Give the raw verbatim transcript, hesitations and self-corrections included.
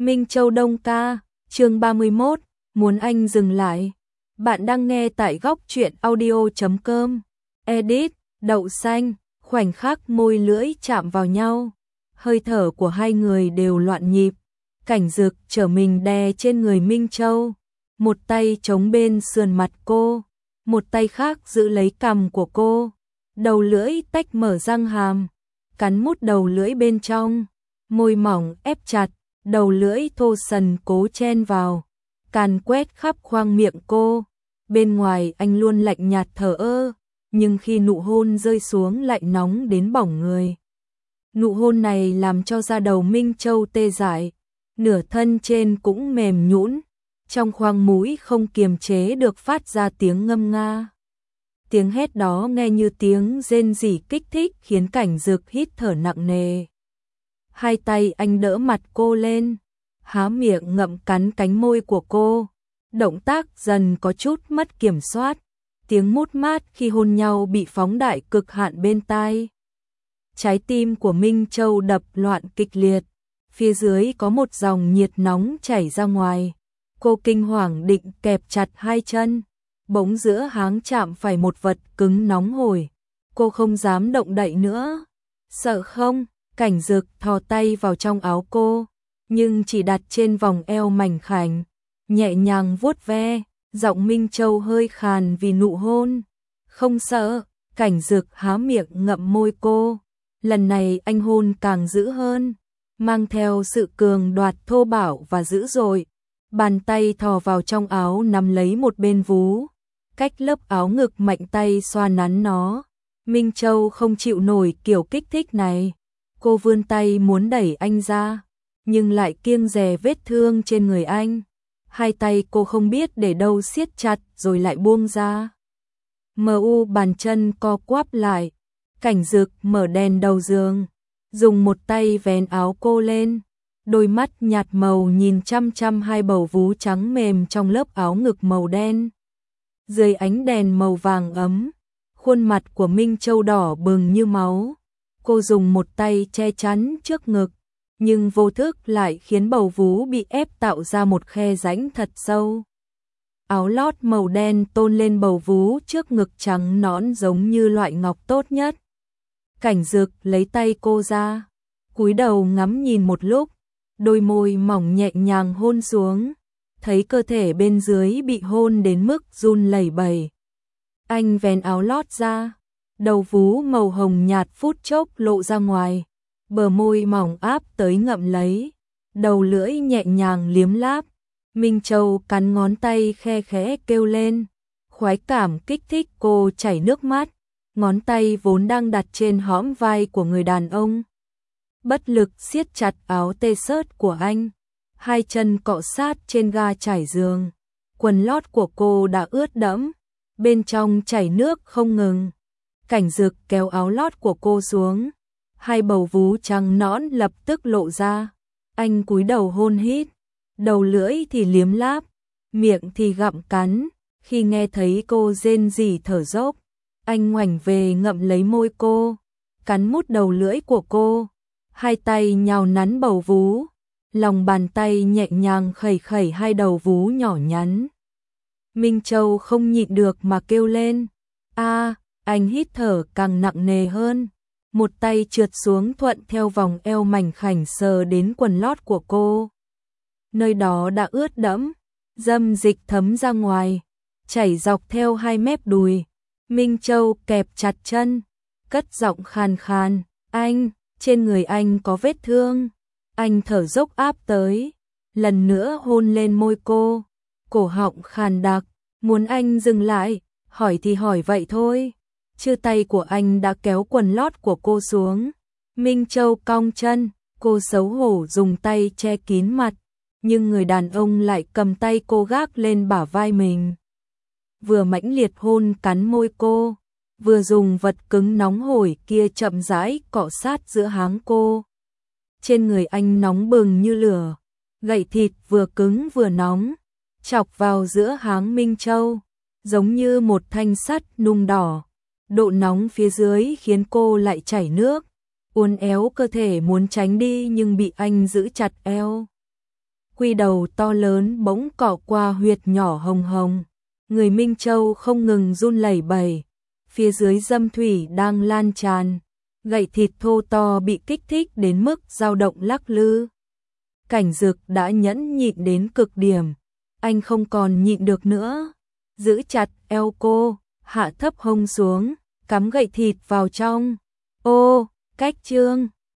Minh Châu Đông ca, chương ba mươi mốt, muốn anh dừng lại. Bạn đang nghe tại góc truyện audio chấm com. Edit, đậu xanh, khoảnh khắc môi lưỡi chạm vào nhau. Hơi thở của hai người đều loạn nhịp. Cảnh Dực trở mình đè trên người Minh Châu. Một tay chống bên sườn mặt cô. Một tay khác giữ lấy cằm của cô. Đầu lưỡi tách mở răng hàm. Cắn mút đầu lưỡi bên trong. Môi mỏng ép chặt. Đầu lưỡi thô sần cố chen vào, càn quét khắp khoang miệng cô. Bên ngoài anh luôn lạnh nhạt thờ ơ, nhưng khi nụ hôn rơi xuống lại nóng đến bỏng người. Nụ hôn này làm cho da đầu Minh Châu tê dại, nửa thân trên cũng mềm nhũn, trong khoang mũi không kiềm chế được phát ra tiếng ngâm nga. Tiếng hét đó nghe như tiếng rên rỉ kích thích khiến Cảnh Dực hít thở nặng nề. Hai tay anh đỡ mặt cô lên, há miệng ngậm cắn cánh môi của cô. Động tác dần có chút mất kiểm soát, tiếng mút mát khi hôn nhau bị phóng đại cực hạn bên tai. Trái tim của Minh Châu đập loạn kịch liệt, phía dưới có một dòng nhiệt nóng chảy ra ngoài. Cô kinh hoàng định kẹp chặt hai chân, bỗng giữa háng chạm phải một vật cứng nóng hổi. Cô không dám động đậy nữa. Sợ không? Cảnh Dực thò tay vào trong áo cô, nhưng chỉ đặt trên vòng eo mảnh khảnh, nhẹ nhàng vuốt ve, giọng Minh Châu hơi khàn vì nụ hôn. Không sợ. Cảnh Dực há miệng ngậm môi cô. Lần này anh hôn càng dữ hơn, mang theo sự cường đoạt thô bạo và dữ dội. Bàn tay thò vào trong áo nắm lấy một bên vú, cách lớp áo ngực mạnh tay xoa nắn nó. Minh Châu không chịu nổi kiểu kích thích này. Cô vươn tay muốn đẩy anh ra, nhưng lại kiêng dè vết thương trên người anh. Hai tay cô không biết để đâu siết chặt rồi lại buông ra. Mờ u bàn chân co quắp lại. Cảnh Dực mở đèn đầu giường, dùng một tay vén áo cô lên. Đôi mắt nhạt màu nhìn chăm chăm hai bầu vú trắng mềm trong lớp áo ngực màu đen. Dưới ánh đèn màu vàng ấm, khuôn mặt của Minh Châu đỏ bừng như máu. Cô dùng một tay che chắn trước ngực, nhưng vô thức lại khiến bầu vú bị ép tạo ra một khe rãnh thật sâu. Áo lót màu đen tôn lên bầu vú trước ngực trắng nõn giống như loại ngọc tốt nhất. Cảnh Dực lấy tay cô ra, cúi đầu ngắm nhìn một lúc, đôi môi mỏng nhẹ nhàng hôn xuống, thấy cơ thể bên dưới bị hôn đến mức run lẩy bẩy. Anh vén áo lót ra. Đầu vú màu hồng nhạt phút chốc lộ ra ngoài, bờ môi mỏng áp tới ngậm lấy, đầu lưỡi nhẹ nhàng liếm láp. Minh Châu cắn ngón tay khe khẽ kêu lên, khoái cảm kích thích cô chảy nước mắt, ngón tay vốn đang đặt trên hõm vai của người đàn ông. Bất lực siết chặt áo t-shirt của anh, hai chân cọ sát trên ga trải giường, quần lót của cô đã ướt đẫm, bên trong chảy nước không ngừng. Cảnh Dực kéo áo lót của cô xuống, hai bầu vú trắng nõn lập tức lộ ra. Anh cúi đầu hôn hít, đầu lưỡi thì liếm láp, miệng thì gặm cắn. Khi nghe thấy cô rên rỉ thở dốc, anh ngoảnh về ngậm lấy môi cô, cắn mút đầu lưỡi của cô, hai tay nhào nắn bầu vú, lòng bàn tay nhẹ nhàng khẩy khẩy hai đầu vú nhỏ nhắn. Minh Châu không nhịn được mà kêu lên, a. Anh hít thở càng nặng nề hơn, một tay trượt xuống thuận theo vòng eo mảnh khảnh sờ đến quần lót của cô. Nơi đó đã ướt đẫm, dâm dịch thấm ra ngoài, chảy dọc theo hai mép đùi. Minh Châu kẹp chặt chân, cất giọng khàn khàn, anh, trên người anh có vết thương. Anh thở dốc áp tới, lần nữa hôn lên môi cô, cổ họng khàn đặc, muốn anh dừng lại, hỏi thì hỏi vậy thôi. Chưa tay của anh đã kéo quần lót của cô xuống. Minh Châu cong chân, cô xấu hổ dùng tay che kín mặt, nhưng người đàn ông lại cầm tay cô gác lên bả vai mình. Vừa mãnh liệt hôn cắn môi cô, vừa dùng vật cứng nóng hổi kia chậm rãi cọ sát giữa háng cô. Trên người anh nóng bừng như lửa, gậy thịt vừa cứng vừa nóng, chọc vào giữa háng Minh Châu, giống như một thanh sắt nung đỏ. Độ nóng phía dưới khiến cô lại chảy nước, uốn éo cơ thể muốn tránh đi nhưng bị anh giữ chặt eo. quy đầu to lớn bỗng cọ qua huyệt nhỏ hồng hồng. Người Minh Châu không ngừng run lẩy bẩy, phía dưới dâm thủy đang lan tràn, gậy thịt thô to bị kích thích đến mức dao động lắc lư. Cảnh Dực đã nhẫn nhịn đến cực điểm, anh không còn nhịn được nữa, giữ chặt eo cô, hạ thấp hông xuống, cắm gậy thịt vào trong. Ô, cách chương